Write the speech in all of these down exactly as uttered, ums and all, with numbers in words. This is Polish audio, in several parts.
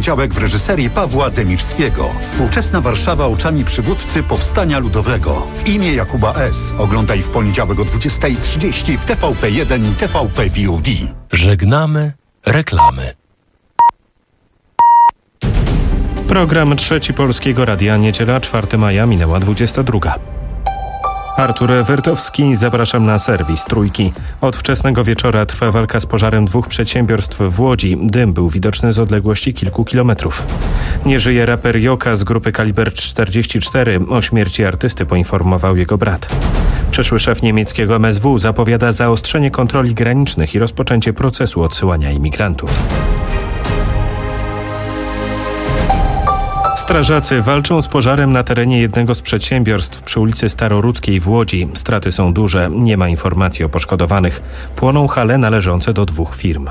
poniedziałek w reżyserii Pawła Demirzskiego. Współczesna Warszawa oczami przywódcy Powstania Ludowego. W imię Jakuba S. Oglądaj w poniedziałek o dwudziesta trzydzieści w T V P jeden i T V P V O D. Żegnamy reklamy. Program Trzeci Polskiego Radia, niedziela czwartego maja, minęła dwudziesta druga. Artur Wyrtowski, zapraszam na serwis Trójki. Od wczesnego wieczora trwa walka z pożarem dwóch przedsiębiorstw w Łodzi. Dym był widoczny z odległości kilku kilometrów. Nie żyje raper Joka z grupy Kaliber czterdzieści cztery. O śmierci artysty poinformował jego brat. Przyszły szef niemieckiego M S W zapowiada zaostrzenie kontroli granicznych i rozpoczęcie procesu odsyłania imigrantów. Strażacy walczą z pożarem na terenie jednego z przedsiębiorstw przy ulicy Starorudzkiej w Łodzi. Straty są duże, nie ma informacji o poszkodowanych. Płoną hale należące do dwóch firm.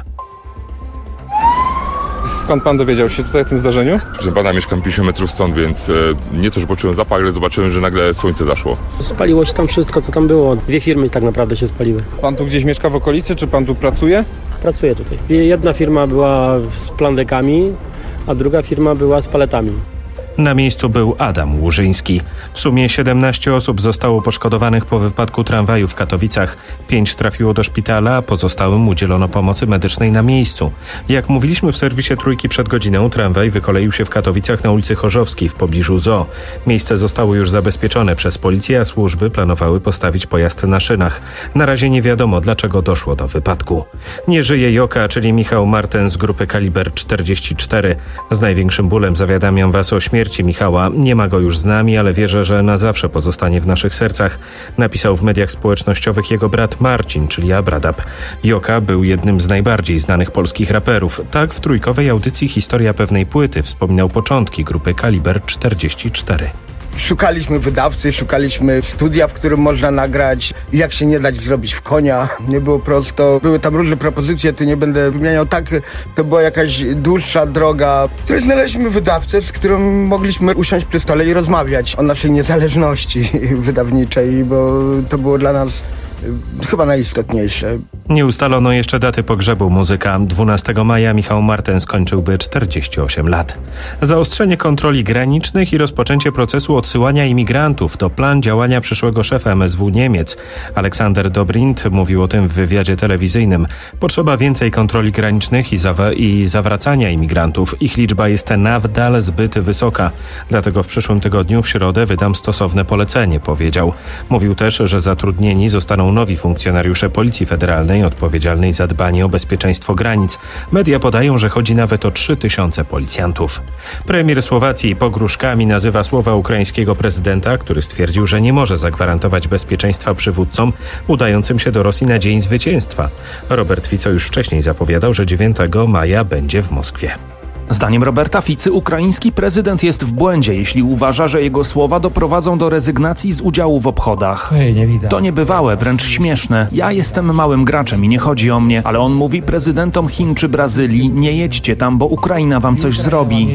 Skąd pan dowiedział się tutaj o tym zdarzeniu? Proszę pana, mieszkam pięćdziesiąt metrów stąd, więc e, nie to, że poczułem zapach, ale zobaczyłem, że nagle słońce zaszło. Spaliło się tam wszystko, co tam było. Dwie firmy tak naprawdę się spaliły. Pan tu gdzieś mieszka w okolicy, czy pan tu pracuje? Pracuję tutaj. Jedna firma była z plandekami, a druga firma była z paletami. Na miejscu był Adam Łużyński. W sumie siedemnaście osób zostało poszkodowanych po wypadku tramwaju w Katowicach. Pięć trafiło do szpitala, a pozostałym udzielono pomocy medycznej na miejscu. Jak mówiliśmy w serwisie Trójki przed godziną, tramwaj wykoleił się w Katowicach na ulicy Chorzowskiej w pobliżu zoo. Miejsce zostało już zabezpieczone przez policję, a służby planowały postawić pojazd na szynach. Na razie nie wiadomo, dlaczego doszło do wypadku. Nie żyje Joka, czyli Michał Marten z grupy Kaliber czterdzieści cztery. Z największym bólem zawiadamiam was o śmierci Michała. Nie ma go już z nami, ale wierzę, że na zawsze pozostanie w naszych sercach. Napisał w mediach społecznościowych jego brat Marcin, czyli Abradab. Joka był jednym z najbardziej znanych polskich raperów. Tak w trójkowej audycji Historia pewnej płyty wspominał początki grupy Kaliber czterdzieści cztery. Szukaliśmy wydawcy, szukaliśmy studia, w którym można nagrać, jak się nie dać zrobić w konia. Nie było prosto. Były tam różne propozycje, tu nie będę wymieniał. Tak, to była jakaś dłuższa droga, w której znaleźliśmy wydawcę, z którym mogliśmy usiąść przy stole i rozmawiać o naszej niezależności wydawniczej, bo to było dla nas chyba najistotniejsze. Nie ustalono jeszcze daty pogrzebu muzyka. dwunastego maja Michał Marten skończyłby czterdzieści osiem lat. Zaostrzenie kontroli granicznych i rozpoczęcie procesu odsyłania imigrantów to plan działania przyszłego szefa M S W Niemiec. Aleksander Dobrindt mówił o tym w wywiadzie telewizyjnym. Potrzeba więcej kontroli granicznych i, zawa- i zawracania imigrantów. Ich liczba jest nadal zbyt wysoka. Dlatego w przyszłym tygodniu w środę wydam stosowne polecenie, powiedział. Mówił też, że zatrudnieni zostaną nowi funkcjonariusze Policji Federalnej odpowiedzialnej za dbanie o bezpieczeństwo granic. Media podają, że chodzi nawet o trzy tysiące policjantów. Premier Słowacji pogróżkami nazywa słowa ukraińskiego prezydenta, który stwierdził, że nie może zagwarantować bezpieczeństwa przywódcom udającym się do Rosji na dzień zwycięstwa. Robert Fico już wcześniej zapowiadał, że dziewiątego maja będzie w Moskwie. Zdaniem Roberta Ficy ukraiński prezydent jest w błędzie, jeśli uważa, że jego słowa doprowadzą do rezygnacji z udziału w obchodach. To niebywałe, wręcz śmieszne. Ja jestem małym graczem i nie chodzi o mnie, ale on mówi prezydentom Chin czy Brazylii: nie jedźcie tam, bo Ukraina wam coś zrobi.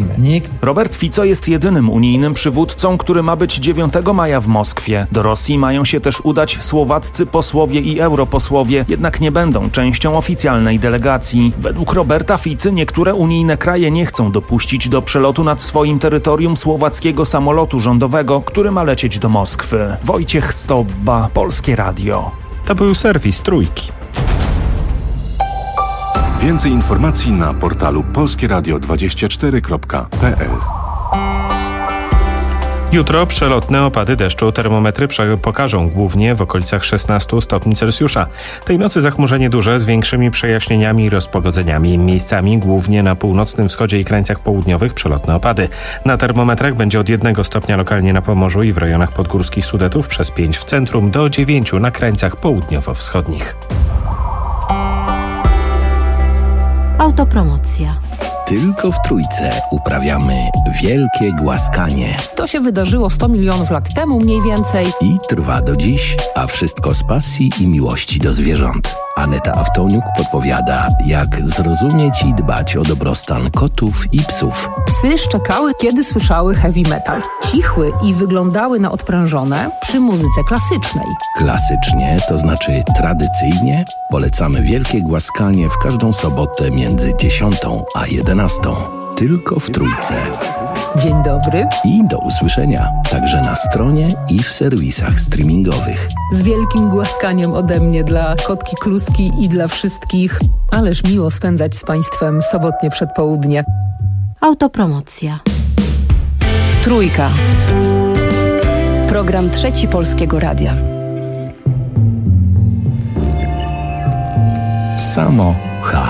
Robert Fico jest jedynym unijnym przywódcą, który ma być dziewiątego maja w Moskwie. Do Rosji mają się też udać słowaccy posłowie i europosłowie, jednak nie będą częścią oficjalnej delegacji. Według Roberta Ficy niektóre unijne kraje nie chcą dopuścić do przelotu nad swoim terytorium słowackiego samolotu rządowego, który ma lecieć do Moskwy. Wojciech Stobba, Polskie Radio. To był serwis Trójki. Więcej informacji na portalu polskieradio dwadzieścia cztery kropka p l. Jutro przelotne opady deszczu. Termometry pokażą głównie w okolicach szesnastu stopni Celsjusza. Tej nocy zachmurzenie duże z większymi przejaśnieniami i rozpogodzeniami. Miejscami głównie na północnym wschodzie i krańcach południowych przelotne opady. Na termometrach będzie od jednego stopnia lokalnie na Pomorzu i w rejonach podgórskich Sudetów, przez pięć w centrum do dziewięciu na krańcach południowo-wschodnich. Autopromocja. Tylko w Trójce uprawiamy wielkie głaskanie. To się wydarzyło sto milionów lat temu mniej więcej. I trwa do dziś, a wszystko z pasji i miłości do zwierząt. Aneta Awtoniuk podpowiada, jak zrozumieć i dbać o dobrostan kotów i psów. Psy szczekały, kiedy słyszały heavy metal. Cichły i wyglądały na odprężone przy muzyce klasycznej. Klasycznie, to znaczy tradycyjnie, polecamy wielkie głaskanie w każdą sobotę między dziesiątą a jedenastą. tylko w Trójce. Dzień dobry. I do usłyszenia także na stronie i w serwisach streamingowych. Z wielkim głaskaniem ode mnie dla kotki Kluski i dla wszystkich. Ależ miło spędzać z Państwem sobotnie przedpołudnie. Autopromocja. Trójka. Program Trzeci Polskiego Radia. Samo H.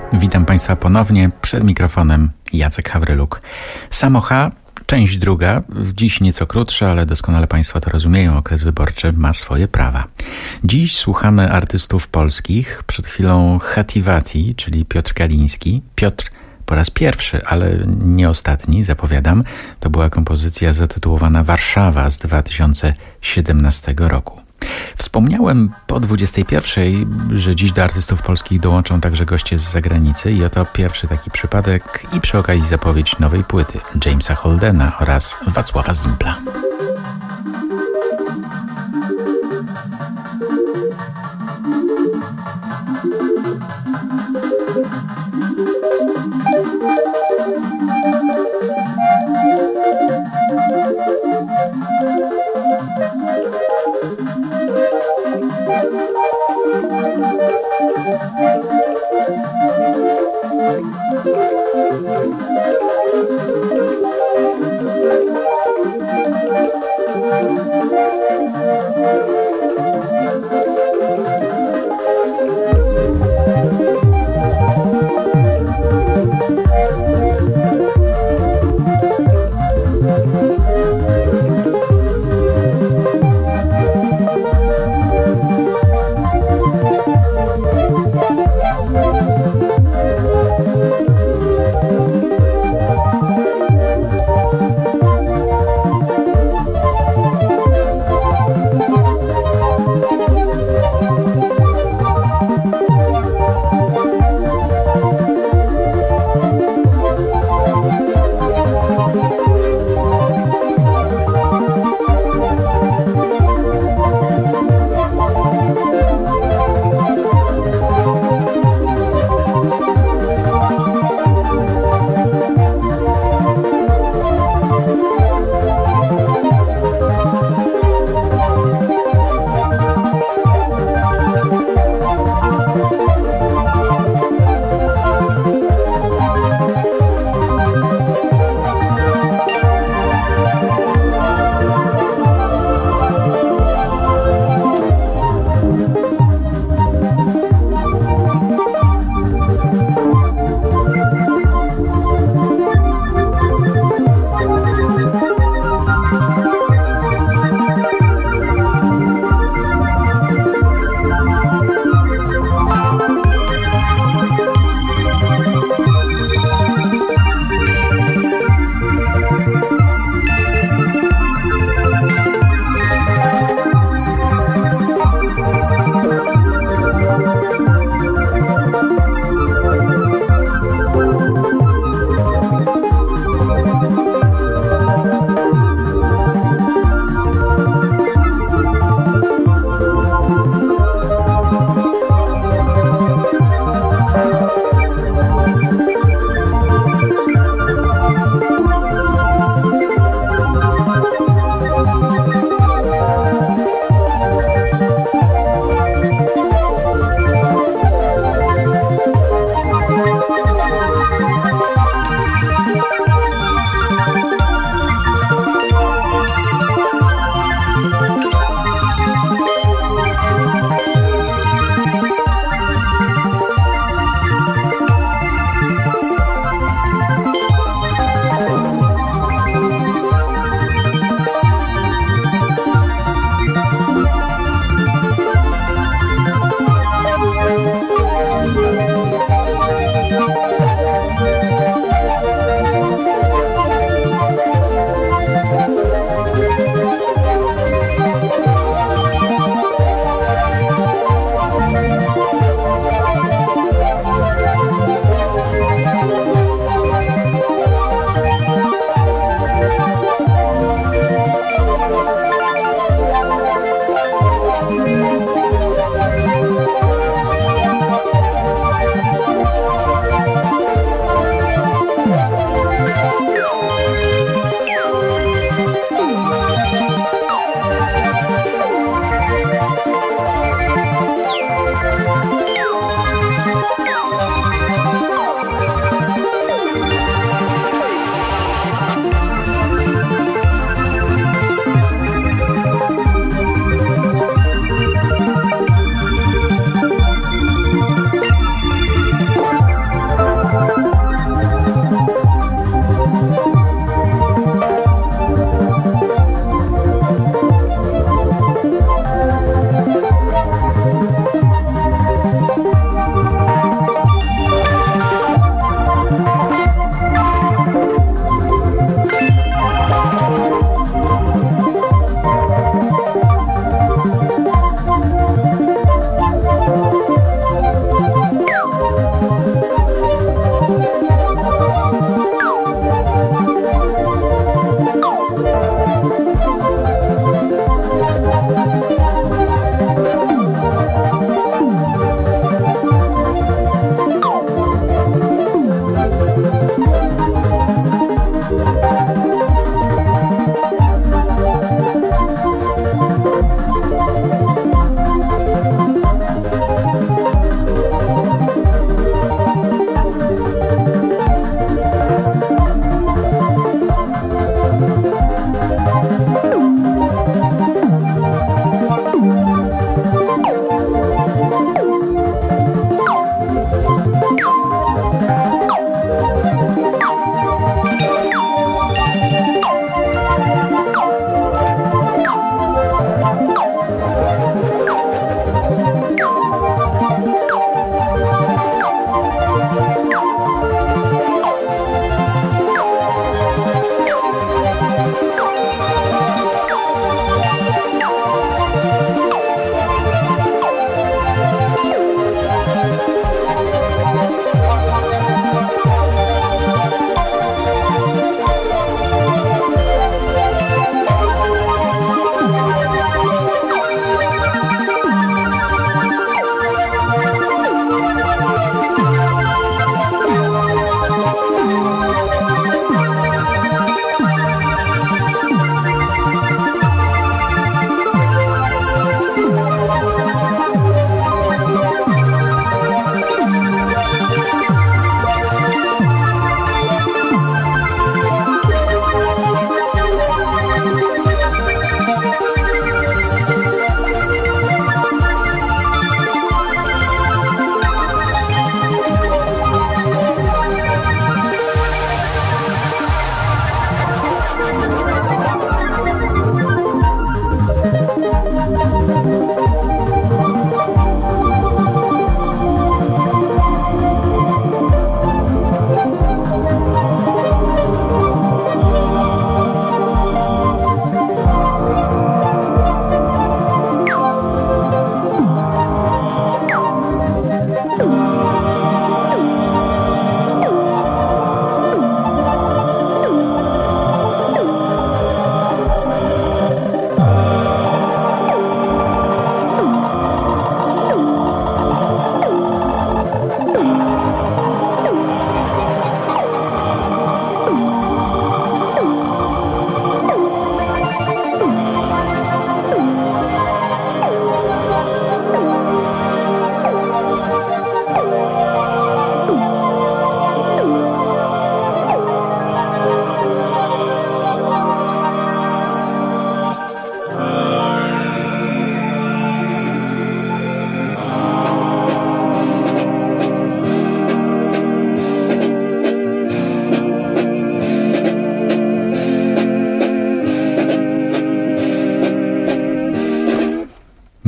Witam Państwa ponownie, przed mikrofonem Jacek Hawryluk. Samocha, część druga, dziś nieco krótsza, ale doskonale Państwo to rozumieją, okres wyborczy ma swoje prawa. Dziś słuchamy artystów polskich, przed chwilą Hativati, czyli Piotr Galiński. Piotr po raz pierwszy, ale nie ostatni, zapowiadam, to była kompozycja zatytułowana Warszawa z dwa tysiące siedemnastego roku. Wspomniałem po dwudziestej pierwszej, że dziś do artystów polskich dołączą także goście z zagranicy i oto pierwszy taki przypadek i przy okazji zapowiedź nowej płyty Jamesa Holdena oraz Wacława Zimpla.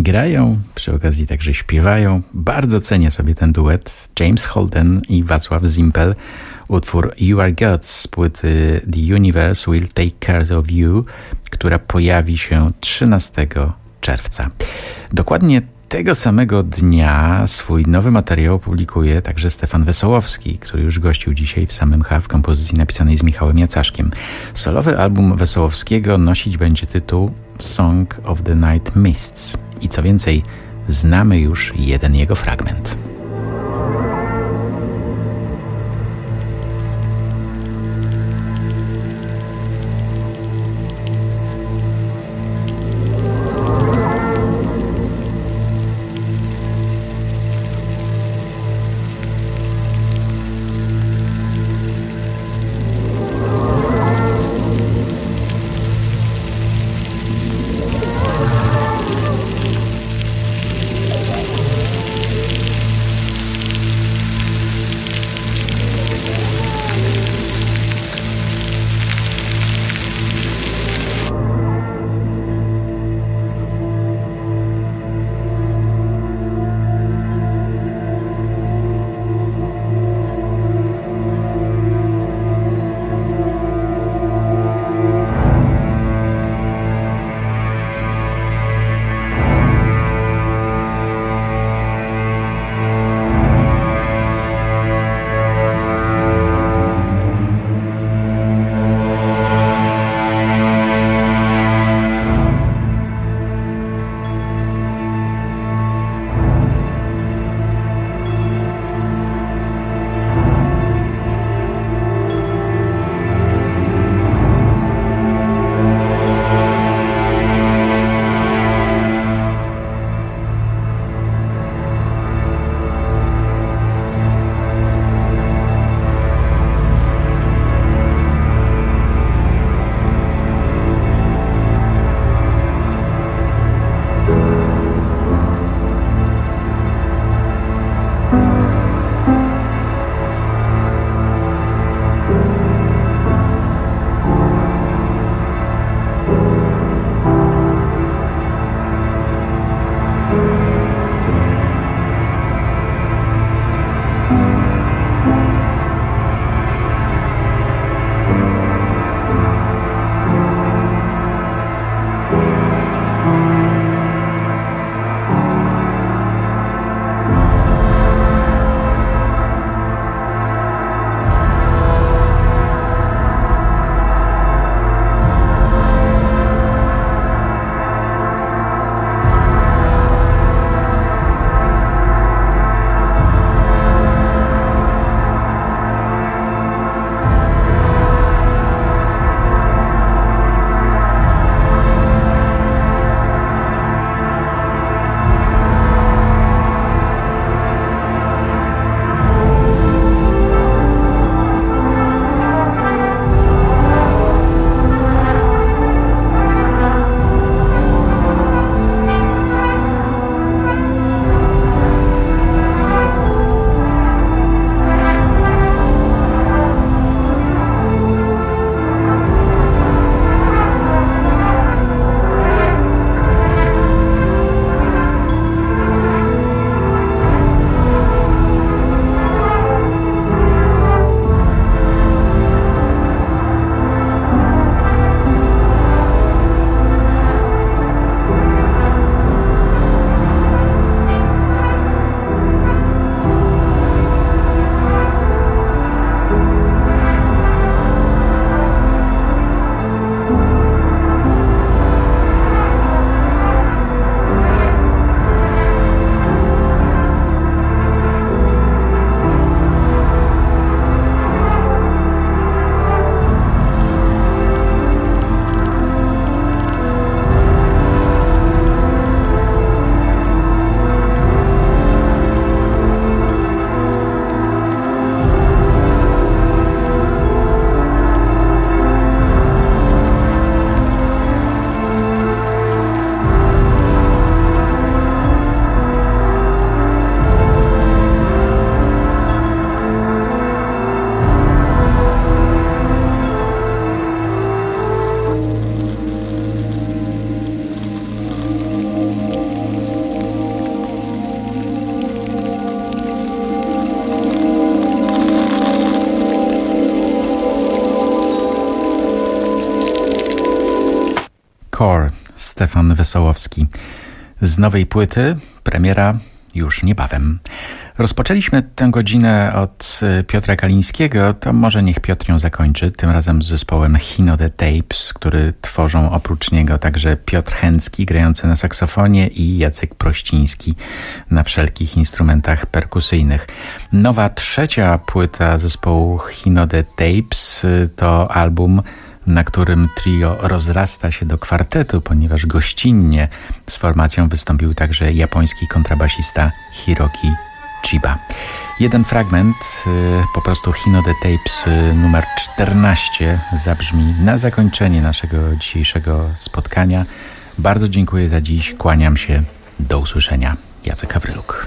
grają, przy okazji także śpiewają. Bardzo cenię sobie ten duet. James Holden i Wacław Zimpel. Utwór You Are God z płyty The Universe Will Take Care of You, która pojawi się trzynastego czerwca. Dokładnie tego samego dnia swój nowy materiał opublikuje także Stefan Wesołowski, który już gościł dzisiaj w Samym H w kompozycji napisanej z Michałem Jacaszkiem. Solowy album Wesołowskiego nosić będzie tytuł Song of the Night Mists. I co więcej, znamy już jeden jego fragment. Stefan Wesołowski. Z nowej płyty premiera już niebawem. Rozpoczęliśmy tę godzinę od Piotra Kalińskiego, to może niech Piotr ją zakończy, tym razem z zespołem Hino the Tapes, który tworzą oprócz niego także Piotr Chęcki grający na saksofonie i Jacek Prościński na wszelkich instrumentach perkusyjnych. Nowa trzecia płyta zespołu Hino the Tapes to album, na którym trio rozrasta się do kwartetu, ponieważ gościnnie z formacją wystąpił także japoński kontrabasista Hiroki Chiba. Jeden fragment, po prostu Hino the Tapes numer czternaście zabrzmi na zakończenie naszego dzisiejszego spotkania. Bardzo dziękuję za dziś, kłaniam się, do usłyszenia. Jacek Hawryluk.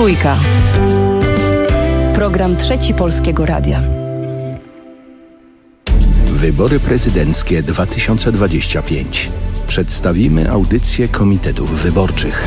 Trójka. Program Trzeci Polskiego Radia. Wybory prezydenckie dwa tysiące dwadzieścia pięć. Przedstawimy audycję komitetów wyborczych.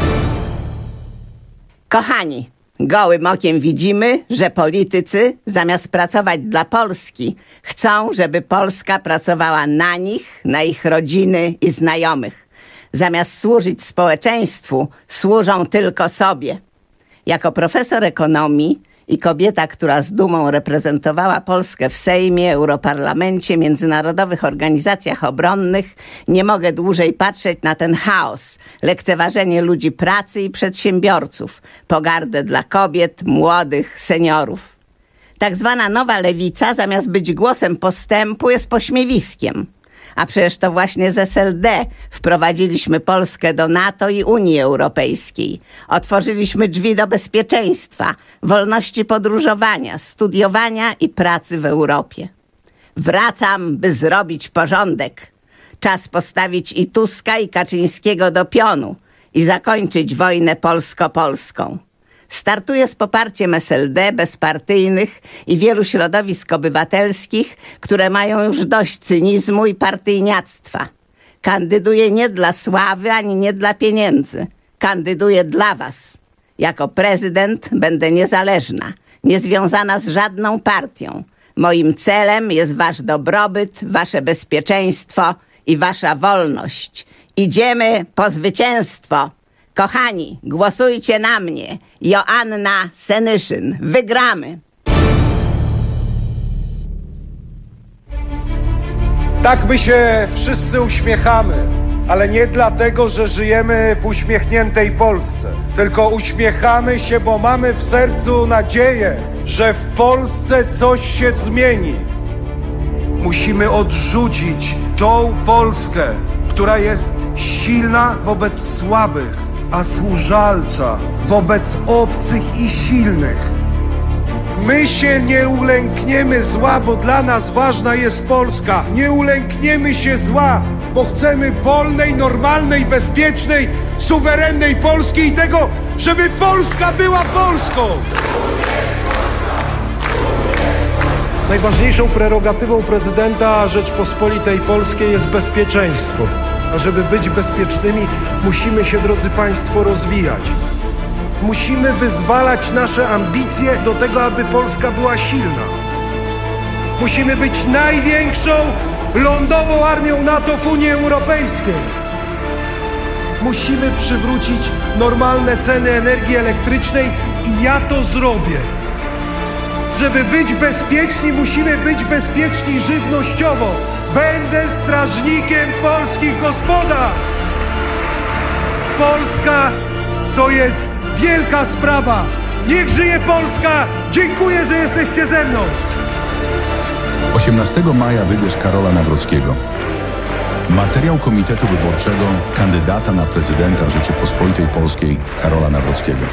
Kochani, gołym okiem widzimy, że politycy zamiast pracować dla Polski, chcą, żeby Polska pracowała na nich, na ich rodziny i znajomych. Zamiast służyć społeczeństwu, służą tylko sobie. Jako profesor ekonomii i kobieta, która z dumą reprezentowała Polskę w Sejmie, Europarlamencie, międzynarodowych organizacjach obronnych, nie mogę dłużej patrzeć na ten chaos, lekceważenie ludzi pracy i przedsiębiorców, pogardę dla kobiet, młodych, seniorów. Tak zwana nowa lewica, zamiast być głosem postępu, jest pośmiewiskiem. A przecież to właśnie z S L D wprowadziliśmy Polskę do NATO i Unii Europejskiej. Otworzyliśmy drzwi do bezpieczeństwa, wolności podróżowania, studiowania i pracy w Europie. Wracam, by zrobić porządek. Czas postawić i Tuska, i Kaczyńskiego do pionu i zakończyć wojnę polsko-polską. Startuję z poparciem S L D, bezpartyjnych i wielu środowisk obywatelskich, które mają już dość cynizmu i partyjniactwa. Kandyduję nie dla sławy, ani nie dla pieniędzy. Kandyduję dla was. Jako prezydent będę niezależna, niezwiązana z żadną partią. Moim celem jest wasz dobrobyt, wasze bezpieczeństwo i wasza wolność. Idziemy po zwycięstwo. Kochani, głosujcie na mnie. Joanna Senyszyn. Wygramy! Tak my się wszyscy uśmiechamy, ale nie dlatego, że żyjemy w uśmiechniętej Polsce, tylko uśmiechamy się, bo mamy w sercu nadzieję, że w Polsce coś się zmieni. Musimy odrzucić tą Polskę, która jest silna wobec słabych, a służalcza wobec obcych i silnych. My się nie ulękniemy zła, bo dla nas ważna jest Polska. Nie ulękniemy się zła, bo chcemy wolnej, normalnej, bezpiecznej, suwerennej Polski i tego, żeby Polska była Polską. Najważniejszą prerogatywą prezydenta Rzeczpospolitej Polskiej jest bezpieczeństwo. A żeby być bezpiecznymi, musimy się, drodzy państwo, rozwijać. Musimy wyzwalać nasze ambicje do tego, aby Polska była silna. Musimy być największą lądową armią NATO w Unii Europejskiej. Musimy przywrócić normalne ceny energii elektrycznej i ja to zrobię. Żeby być bezpieczni, musimy być bezpieczni żywnościowo. Będę strażnikiem polskich gospodarstw. Polska to jest wielka sprawa. Niech żyje Polska! Dziękuję, że jesteście ze mną. osiemnastego maja wybierz Karola Nawrockiego. Materiał Komitetu Wyborczego kandydata na prezydenta Rzeczypospolitej Polskiej Karola Nawrockiego.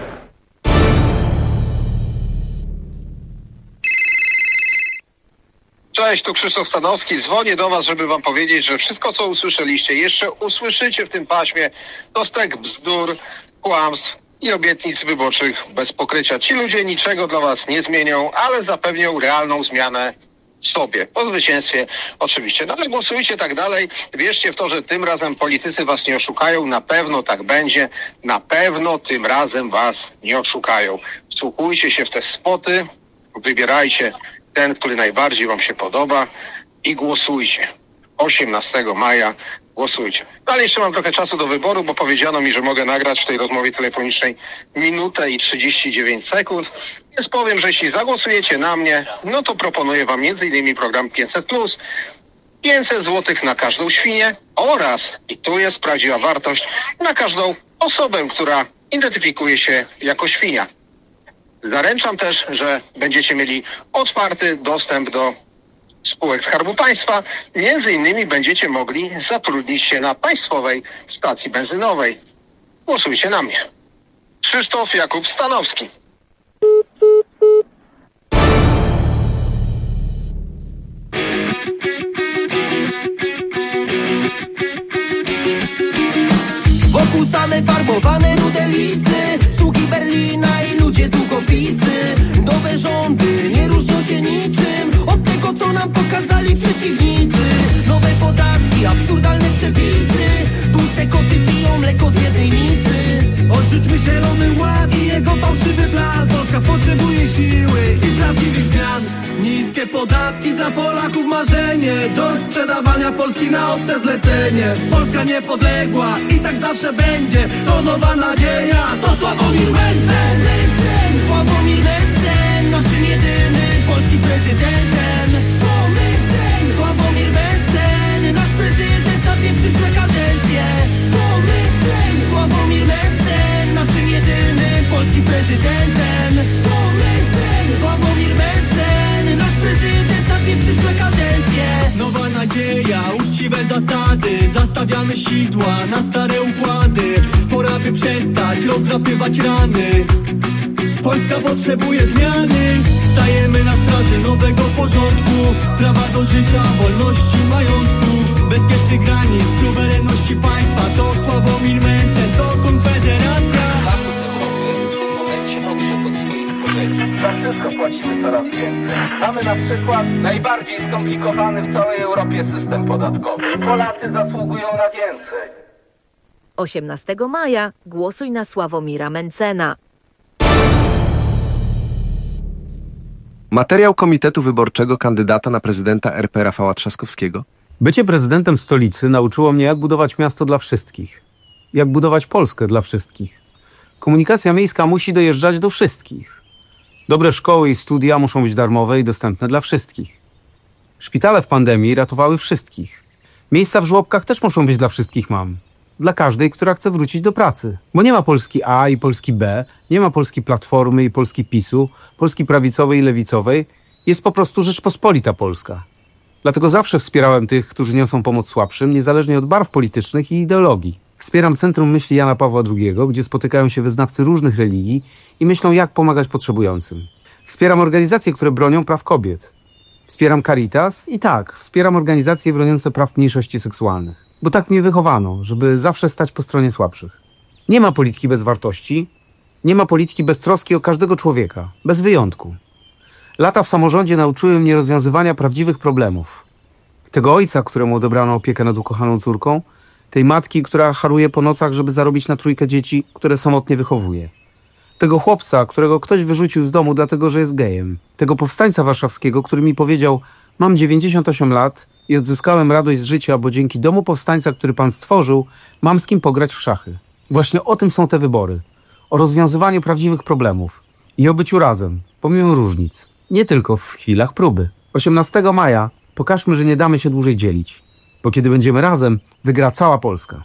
Cześć, tu Krzysztof Stanowski. Dzwonię do was, żeby wam powiedzieć, że wszystko, co usłyszeliście, jeszcze usłyszycie w tym paśmie, to stek bzdur, kłamstw i obietnic wyborczych bez pokrycia. Ci ludzie niczego dla was nie zmienią, ale zapewnią realną zmianę sobie. Po zwycięstwie oczywiście. No ale głosujcie tak dalej. Wierzcie w to, że tym razem politycy was nie oszukają. Na pewno tak będzie. Na pewno tym razem was nie oszukają. Wsłuchujcie się w te spoty. Wybierajcie ten, który najbardziej wam się podoba i głosujcie. osiemnastego maja głosujcie. No ale jeszcze mam trochę czasu do wyboru, bo powiedziano mi, że mogę nagrać w tej rozmowie telefonicznej minutę i trzydzieści dziewięć sekund. Więc powiem, że jeśli zagłosujecie na mnie, no to proponuję wam między innymi program pięćset plus, pięćset złotych na każdą świnię oraz, i tu jest prawdziwa wartość, na każdą osobę, która identyfikuje się jako świnia. Zaręczam też, że będziecie mieli otwarty dostęp do spółek Skarbu Państwa. Między innymi będziecie mogli zatrudnić się na państwowej stacji benzynowej. Głosujcie na mnie. Krzysztof Jakub Stanowski. Wokół same farbowane rude listy, sługi Berlina i ludzie tajemnicy. Odrzućmy zielony ład i jego fałszywy plan. Polska potrzebuje siły i prawdziwych zmian. Niskie podatki dla Polaków marzenie, do sprzedawania Polski na obce zlecenie. Polska niepodległa i tak zawsze będzie, to nowa nadzieja, to Sławomir Mencen. Sławomir Mencen, naszym jedynym polskim prezydentem. To Mencen, Sławomir Mencen, nasz prezydent na dwie przyszłe kadencje. To Mencen, Sławomir Mencen, naszym jedynym polskim prezydentem. To Mencen, Sławomir Mencen, nasz prezydent na dwie przyszłe kadencje. Nowa nadzieja, uczciwe zasady, zastawiamy sidła na stare układy. Pora by przestać rozdrapywać rany. Polska potrzebuje zmiany. Stajemy na straży nowego porządku. Prawa do życia, wolności, majątku, bezpiecznych granic, suwerenności państwa. To Sławomir Mencen, to Konfederacja. W momencie odszedł od swoich korzeni. Za wszystko płacimy coraz więcej. Mamy na przykład najbardziej skomplikowany w całej Europie system podatkowy. Polacy zasługują na więcej. osiemnastego maja głosuj na Sławomira Mencena. Materiał Komitetu Wyborczego kandydata na prezydenta R P Rafała Trzaskowskiego. Bycie prezydentem stolicy nauczyło mnie, jak budować miasto dla wszystkich. Jak budować Polskę dla wszystkich. Komunikacja miejska musi dojeżdżać do wszystkich. Dobre szkoły i studia muszą być darmowe i dostępne dla wszystkich. Szpitale w pandemii ratowały wszystkich. Miejsca w żłobkach też muszą być dla wszystkich mam. Dla każdej, która chce wrócić do pracy. Bo nie ma Polski A i Polski B, nie ma Polski Platformy i Polski PiSu, Polski prawicowej i lewicowej. Jest po prostu Rzeczpospolita Polska. Dlatego zawsze wspierałem tych, którzy niosą pomoc słabszym, niezależnie od barw politycznych i ideologii. Wspieram Centrum Myśli Jana Pawła drugiego, gdzie spotykają się wyznawcy różnych religii i myślą, jak pomagać potrzebującym. Wspieram organizacje, które bronią praw kobiet. Wspieram Caritas i tak, wspieram organizacje broniące praw mniejszości seksualnych. Bo tak mnie wychowano, żeby zawsze stać po stronie słabszych. Nie ma polityki bez wartości, nie ma polityki bez troski o każdego człowieka, bez wyjątku. Lata w samorządzie nauczyły mnie rozwiązywania prawdziwych problemów. Tego ojca, któremu odebrano opiekę nad ukochaną córką, tej matki, która haruje po nocach, żeby zarobić na trójkę dzieci, które samotnie wychowuje. Tego chłopca, którego ktoś wyrzucił z domu dlatego, że jest gejem. Tego powstańca warszawskiego, który mi powiedział: mam dziewięćdziesiąt osiem lat i odzyskałem radość z życia, bo dzięki domu powstańca, który pan stworzył, mam z kim pograć w szachy. Właśnie o tym są te wybory. O rozwiązywaniu prawdziwych problemów. I o byciu razem, pomimo różnic. Nie tylko w chwilach próby. osiemnastego maja pokażmy, że nie damy się dłużej dzielić. Bo kiedy będziemy razem, wygra cała Polska.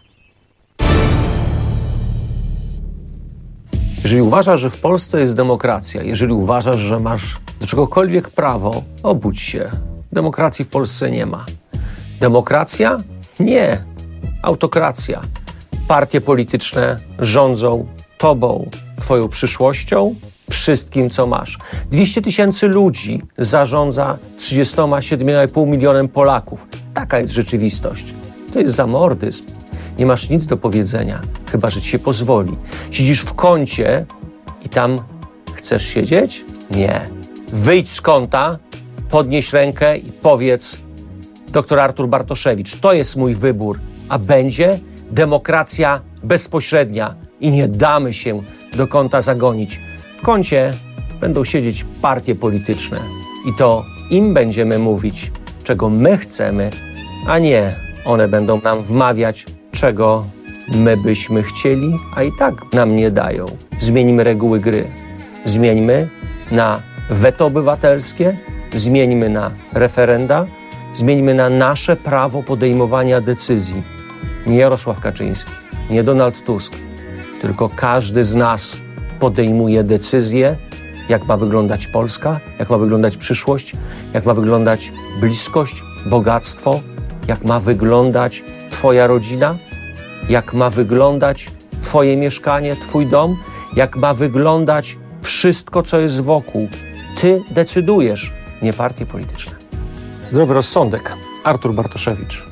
Jeżeli uważasz, że w Polsce jest demokracja, jeżeli uważasz, że masz do czegokolwiek prawo, obudź się. Demokracji w Polsce nie ma. Demokracja? Nie. Autokracja. Partie polityczne rządzą tobą, twoją przyszłością, wszystkim, co masz. dwieście tysięcy ludzi zarządza trzydziestoma siedmioma i pół milionem Polaków. Taka jest rzeczywistość. To jest zamordyzm. Nie masz nic do powiedzenia, chyba że ci się pozwoli. Siedzisz w kącie i tam chcesz siedzieć? Nie. Wyjdź z kąta, podnieś rękę i powiedz: doktor Artur Bartoszewicz, to jest mój wybór, a będzie demokracja bezpośrednia i nie damy się do kąta zagonić. W kącie będą siedzieć partie polityczne i to im będziemy mówić, czego my chcemy, a nie one będą nam wmawiać, czego my byśmy chcieli, a i tak nam nie dają. Zmieńmy reguły gry. Zmieńmy na weto obywatelskie, zmieńmy na referenda, zmieńmy na nasze prawo podejmowania decyzji. Nie Jarosław Kaczyński, nie Donald Tusk, tylko każdy z nas podejmuje decyzję, jak ma wyglądać Polska, jak ma wyglądać przyszłość, jak ma wyglądać bliskość, bogactwo, jak ma wyglądać twoja rodzina, jak ma wyglądać twoje mieszkanie, twój dom, jak ma wyglądać wszystko, co jest wokół. Ty decydujesz, nie partie polityczne. Zdrowy rozsądek. Artur Bartoszewicz.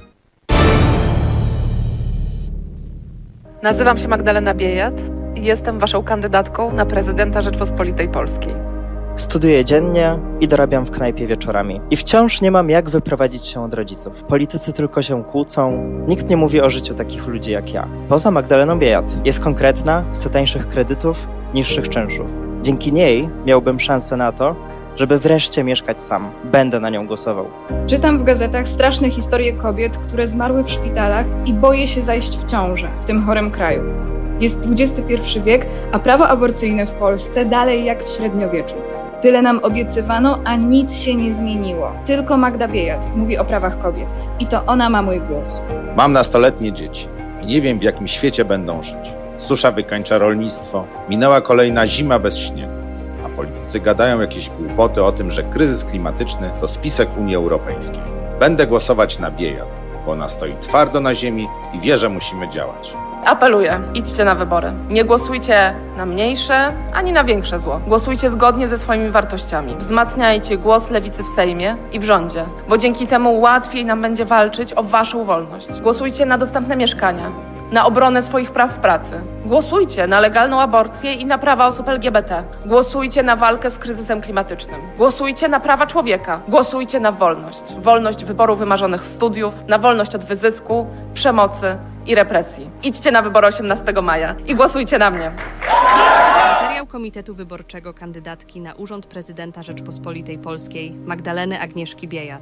Nazywam się Magdalena Biejat i jestem waszą kandydatką na prezydenta Rzeczpospolitej Polskiej. Studiuję dziennie i dorabiam w knajpie wieczorami. I wciąż nie mam jak wyprowadzić się od rodziców. Politycy tylko się kłócą, nikt nie mówi o życiu takich ludzi jak ja. Poza Magdaleną Biejat. Jest konkretna, chce tańszych kredytów, niższych czynszów. Dzięki niej miałbym szansę na to, żeby wreszcie mieszkać sam. Będę na nią głosował. Czytam w gazetach straszne historie kobiet, które zmarły w szpitalach i boję się zajść w ciążę w tym chorym kraju. Jest dwudziesty pierwszy wiek, a prawo aborcyjne w Polsce dalej jak w średniowieczu. Tyle nam obiecywano, a nic się nie zmieniło. Tylko Magda Biejat mówi o prawach kobiet i to ona ma mój głos. Mam nastoletnie dzieci i nie wiem, w jakim świecie będą żyć. Susza wykańcza rolnictwo, minęła kolejna zima bez śniegu. A politycy gadają jakieś głupoty o tym, że kryzys klimatyczny to spisek Unii Europejskiej. Będę głosować na Biejat, bo ona stoi twardo na ziemi i wie, że musimy działać. Apeluję, idźcie na wybory. Nie głosujcie na mniejsze, ani na większe zło. Głosujcie zgodnie ze swoimi wartościami. Wzmacniajcie głos lewicy w Sejmie i w rządzie, bo dzięki temu łatwiej nam będzie walczyć o waszą wolność. Głosujcie na dostępne mieszkania, na obronę swoich praw w pracy. Głosujcie na legalną aborcję i na prawa osób L G B T. Głosujcie na walkę z kryzysem klimatycznym. Głosujcie na prawa człowieka. Głosujcie na wolność. Wolność wyboru wymarzonych studiów, na wolność od wyzysku, przemocy i represji. Idźcie na wybory osiemnastego maja i głosujcie na mnie. Materiał Komitetu Wyborczego kandydatki na urząd prezydenta Rzeczpospolitej Polskiej Magdaleny Agnieszki Biejat.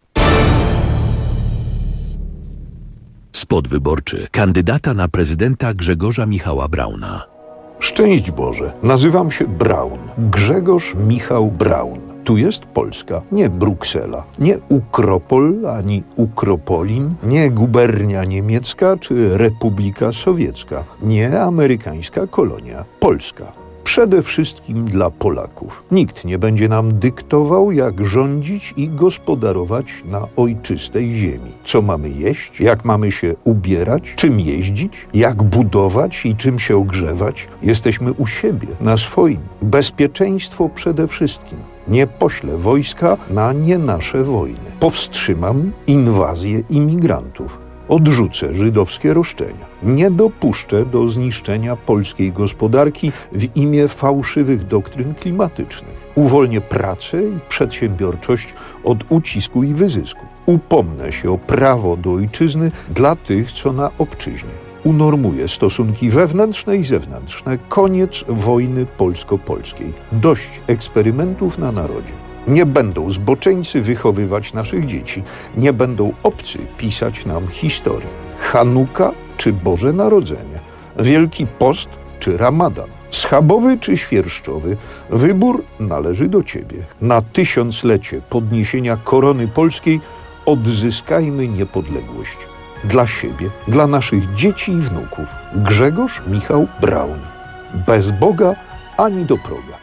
Spot wyborczy kandydata na prezydenta Grzegorza Michała Brauna. Szczęść Boże, nazywam się Braun, Grzegorz Michał Braun. Tu jest Polska, nie Bruksela, nie Ukropol ani Ukropolin, nie gubernia niemiecka czy Republika Sowiecka, nie amerykańska kolonia, Polska. Przede wszystkim dla Polaków. Nikt nie będzie nam dyktował, jak rządzić i gospodarować na ojczystej ziemi. Co mamy jeść, jak mamy się ubierać, czym jeździć, jak budować i czym się ogrzewać. Jesteśmy u siebie, na swoim. Bezpieczeństwo przede wszystkim. Nie poślę wojska na nie nasze wojny. Powstrzymam inwazję imigrantów. Odrzucę żydowskie roszczenia. Nie dopuszczę do zniszczenia polskiej gospodarki w imię fałszywych doktryn klimatycznych. Uwolnię pracę i przedsiębiorczość od ucisku i wyzysku. Upomnę się o prawo do ojczyzny dla tych, co na obczyźnie. Unormuję stosunki wewnętrzne i zewnętrzne. Koniec wojny polsko-polskiej. Dość eksperymentów na narodzie. Nie będą zboczeńcy wychowywać naszych dzieci. Nie będą obcy pisać nam historię. Chanuka czy Boże Narodzenie. Wielki Post czy Ramadan. Schabowy czy świerszczowy. Wybór należy do Ciebie. Na tysiąclecie podniesienia korony polskiej odzyskajmy niepodległość. Dla siebie, dla naszych dzieci i wnuków. Grzegorz Michał Braun. Bez Boga ani do proga.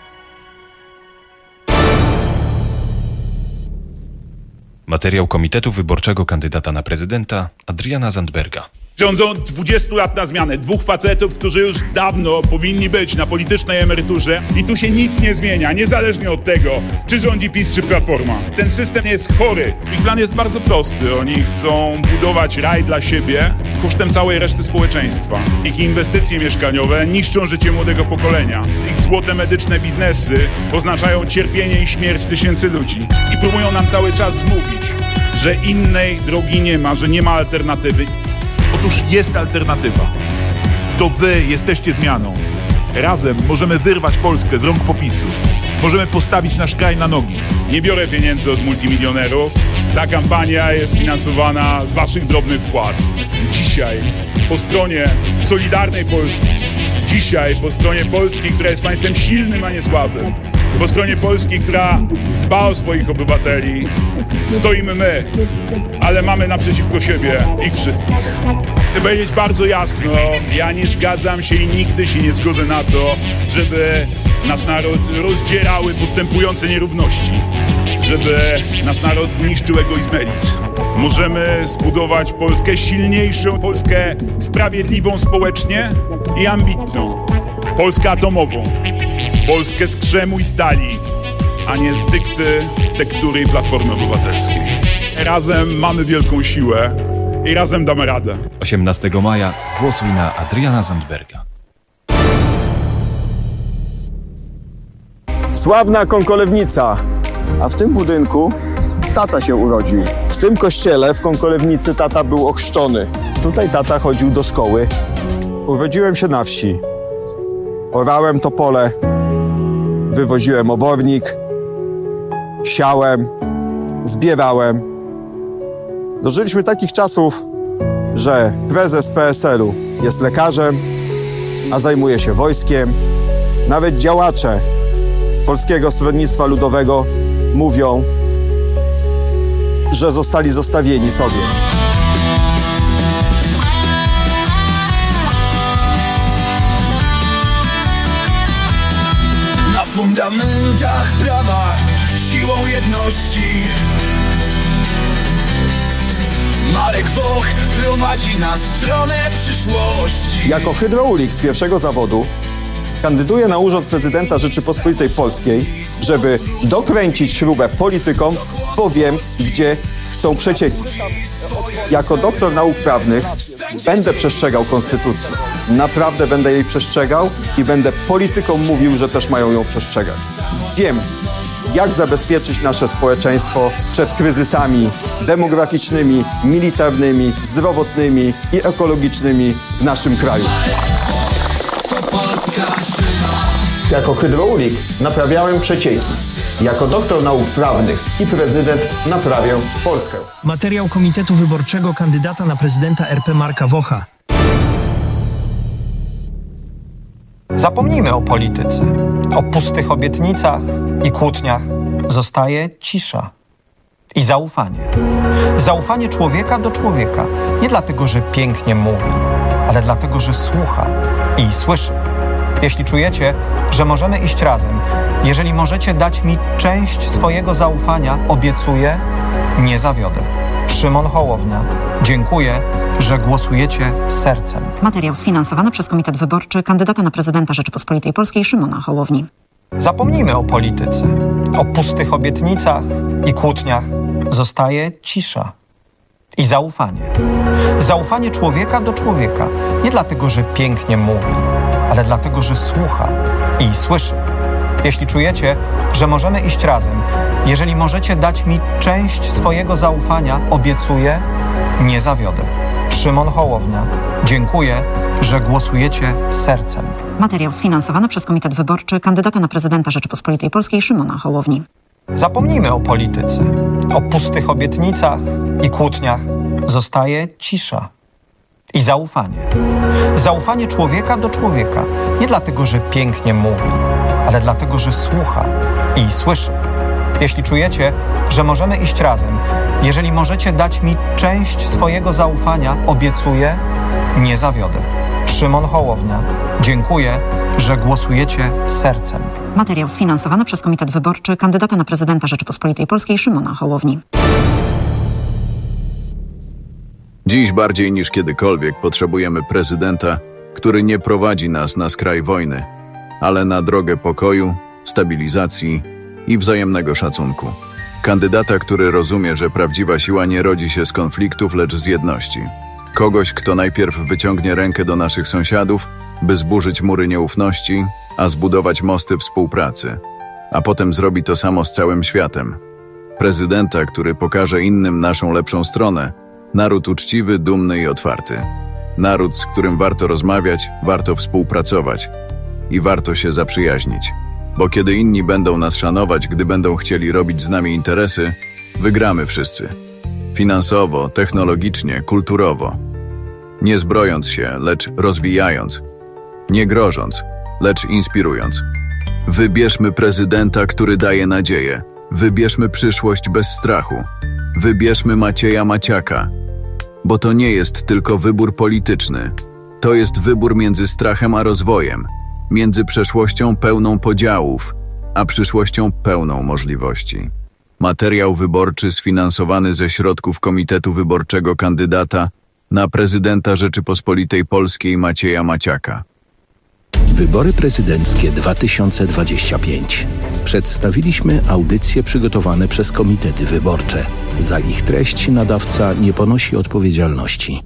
Materiał Komitetu Wyborczego kandydata na prezydenta Adriana Zandberga. Rządzą dwadzieścia lat na zmianę. Dwóch facetów, którzy już dawno powinni być na politycznej emeryturze i tu się nic nie zmienia, niezależnie od tego, czy rządzi PiS, czy Platforma. Ten system jest chory. Ich plan jest bardzo prosty. Oni chcą budować raj dla siebie kosztem całej reszty społeczeństwa. Ich inwestycje mieszkaniowe niszczą życie młodego pokolenia. Ich złote medyczne biznesy oznaczają cierpienie i śmierć tysięcy ludzi. I próbują nam cały czas zmówić, że innej drogi nie ma, że nie ma alternatywy. Otóż jest alternatywa. To wy jesteście zmianą. Razem możemy wyrwać Polskę z rąk PiS-u. Możemy postawić nasz kraj na nogi. Nie biorę pieniędzy od multimilionerów. Ta kampania jest finansowana z waszych drobnych wpłat. Dzisiaj po stronie Solidarnej Polski. Dzisiaj po stronie Polski, która jest państwem silnym, a nie słabym. Po stronie Polski, która dba o swoich obywateli, stoimy my, ale mamy naprzeciwko siebie ich wszystkich. Chcę powiedzieć bardzo jasno, ja nie zgadzam się i nigdy się nie zgodzę na to, żeby nasz naród rozdzierały postępujące nierówności, żeby nasz naród niszczył egoizm elit. Możemy zbudować Polskę silniejszą, Polskę sprawiedliwą społecznie i ambitną. Polskę atomową. Polskę z krzemu i stali, a nie z dykty tektury i Platformy Obywatelskiej. Razem mamy wielką siłę i razem damy radę. osiemnastego maja głosuj na Adriana Zandberga. Sławna Konkolewnica. A w tym budynku tata się urodził. W tym kościele w Konkolewnicy tata był ochrzczony. Tutaj tata chodził do szkoły. Urodziłem się na wsi. Orałem to pole, wywoziłem obornik, siałem, zbierałem. Dożyliśmy takich czasów, że prezes P S L u jest lekarzem, a zajmuje się wojskiem. Nawet działacze Polskiego Stronnictwa Ludowego mówią, że zostali zostawieni sobie. Na fundamentach prawa, siłą jedności Marek Woch prowadzi na stronę przyszłości. Jako hydraulik z pierwszego zawodu kandyduję na urząd prezydenta Rzeczypospolitej Polskiej, żeby dokręcić śrubę politykom, bo wiem, gdzie chcą przecieki. Jako doktor nauk prawnych będę przestrzegał konstytucji. Naprawdę będę jej przestrzegał i będę politykom mówił, że też mają ją przestrzegać. Wiem, jak zabezpieczyć nasze społeczeństwo przed kryzysami demograficznymi, militarnymi, zdrowotnymi i ekologicznymi w naszym kraju. Jako hydraulik naprawiałem przecieki. Jako doktor nauk prawnych i prezydent naprawię Polskę. Materiał Komitetu Wyborczego kandydata na prezydenta R P Marka Wocha. Zapomnijmy o polityce, o pustych obietnicach i kłótniach. Zostaje cisza i zaufanie. Zaufanie człowieka do człowieka. Nie dlatego, że pięknie mówi, ale dlatego, że słucha i słyszy. Jeśli czujecie, że możemy iść razem, jeżeli możecie dać mi część swojego zaufania, obiecuję, nie zawiodę. Szymon Hołownia. Dziękuję, że głosujecie sercem. Materiał sfinansowany przez Komitet Wyborczy kandydata na prezydenta Rzeczypospolitej Polskiej Szymona Hołowni. Zapomnijmy o polityce, o pustych obietnicach i kłótniach. Zostaje cisza i zaufanie. Zaufanie człowieka do człowieka. Nie dlatego, że pięknie mówi, ale dlatego, że słucha i słyszy. Jeśli czujecie, że możemy iść razem, jeżeli możecie dać mi część swojego zaufania, obiecuję, nie zawiodę. Szymon Hołownia. Dziękuję, że głosujecie sercem. Materiał sfinansowany przez Komitet Wyborczy kandydata na prezydenta Rzeczypospolitej Polskiej Szymona Hołowni. Zapomnijmy o polityce, o pustych obietnicach i kłótniach. Zostaje cisza i zaufanie. Zaufanie człowieka do człowieka. Nie dlatego, że pięknie mówi, ale dlatego, że słucha i słyszy. Jeśli czujecie, że możemy iść razem, jeżeli możecie dać mi część swojego zaufania, obiecuję, nie zawiodę. Szymon Hołownia. Dziękuję, że głosujecie sercem. Materiał sfinansowany przez Komitet Wyborczy kandydata na prezydenta Rzeczypospolitej Polskiej Szymona Hołowni. Dziś bardziej niż kiedykolwiek potrzebujemy prezydenta, który nie prowadzi nas na skraj wojny, ale na drogę pokoju, stabilizacji i wzajemnego szacunku. Kandydata, który rozumie, że prawdziwa siła nie rodzi się z konfliktów, lecz z jedności. Kogoś, kto najpierw wyciągnie rękę do naszych sąsiadów, by zburzyć mury nieufności, a zbudować mosty współpracy, a potem zrobi to samo z całym światem. Prezydenta, który pokaże innym naszą lepszą stronę, naród uczciwy, dumny i otwarty. Naród, z którym warto rozmawiać, warto współpracować i warto się zaprzyjaźnić. Bo kiedy inni będą nas szanować, gdy będą chcieli robić z nami interesy, wygramy wszyscy. Finansowo, technologicznie, kulturowo. Nie zbrojąc się, lecz rozwijając. Nie grożąc, lecz inspirując. Wybierzmy prezydenta, który daje nadzieję. Wybierzmy przyszłość bez strachu. Wybierzmy Macieja Maciaka. Bo to nie jest tylko wybór polityczny. To jest wybór między strachem a rozwojem. Między przeszłością pełną podziałów, a przyszłością pełną możliwości. Materiał wyborczy sfinansowany ze środków Komitetu Wyborczego kandydata na prezydenta Rzeczypospolitej Polskiej Macieja Maciaka. Wybory prezydenckie dwa tysiące dwadzieścia pięć. Przedstawiliśmy audycje przygotowane przez komitety wyborcze. Za ich treść nadawca nie ponosi odpowiedzialności.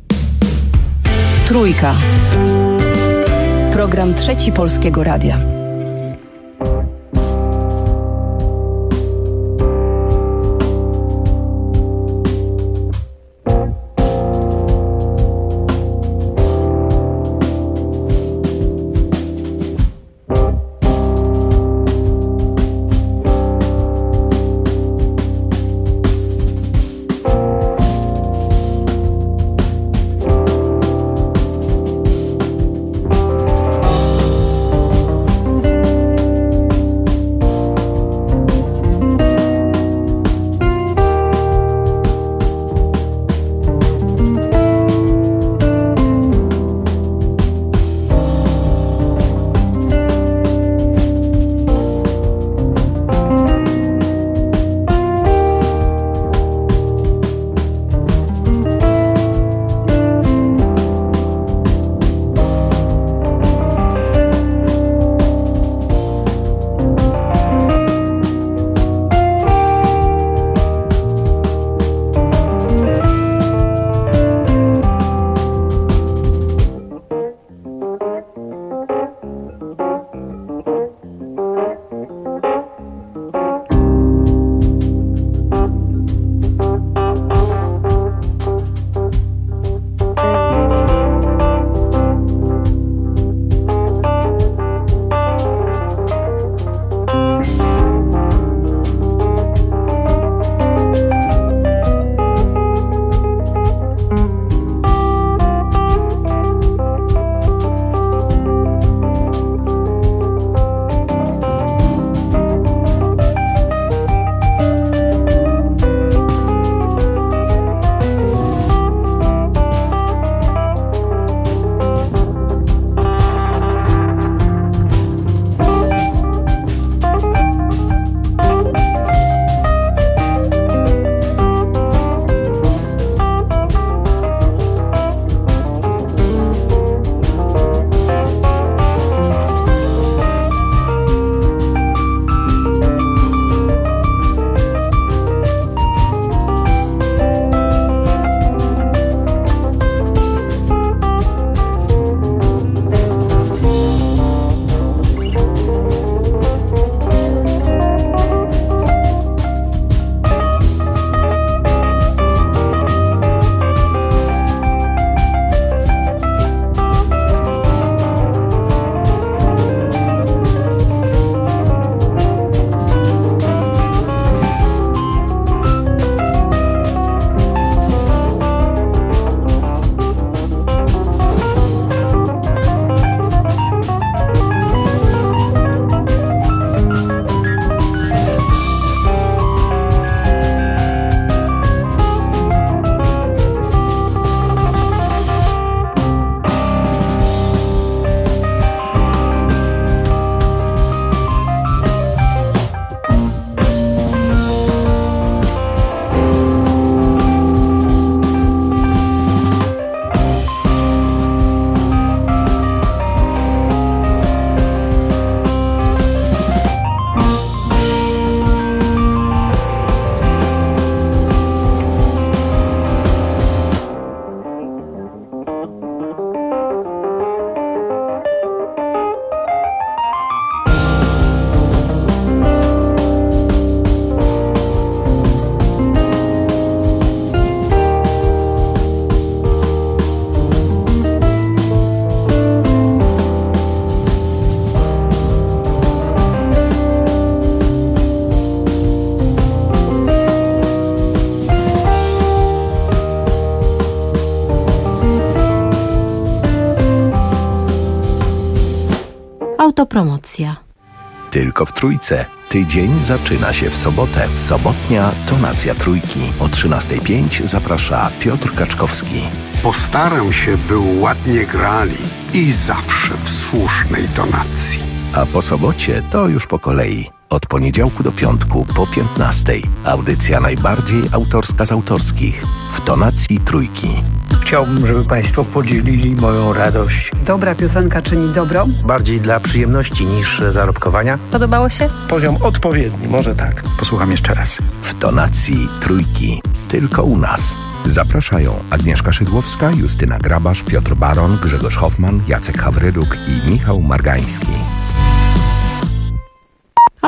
Trójka. Program Trzeci Polskiego Radia. Autopromocja. Tylko w Trójce. Tydzień zaczyna się w sobotę. Sobotnia tonacja Trójki. O trzynasta pięć zaprasza Piotr Kaczkowski. Postaram się, by ładnie grali i zawsze w słusznej tonacji. A po sobocie to już po kolei. Od poniedziałku do piątku po piętnastej. Audycja najbardziej autorska z autorskich. W tonacji Trójki. Chciałbym, żeby Państwo podzielili moją radość. Dobra piosenka czyni dobro? Bardziej dla przyjemności niż zarobkowania. Podobało się? Poziom odpowiedni, może tak. Posłucham jeszcze raz. W tonacji Trójki. Tylko u nas. Zapraszają Agnieszka Szydłowska, Justyna Grabasz, Piotr Baron, Grzegorz Hoffman, Jacek Hawryluk i Michał Margański.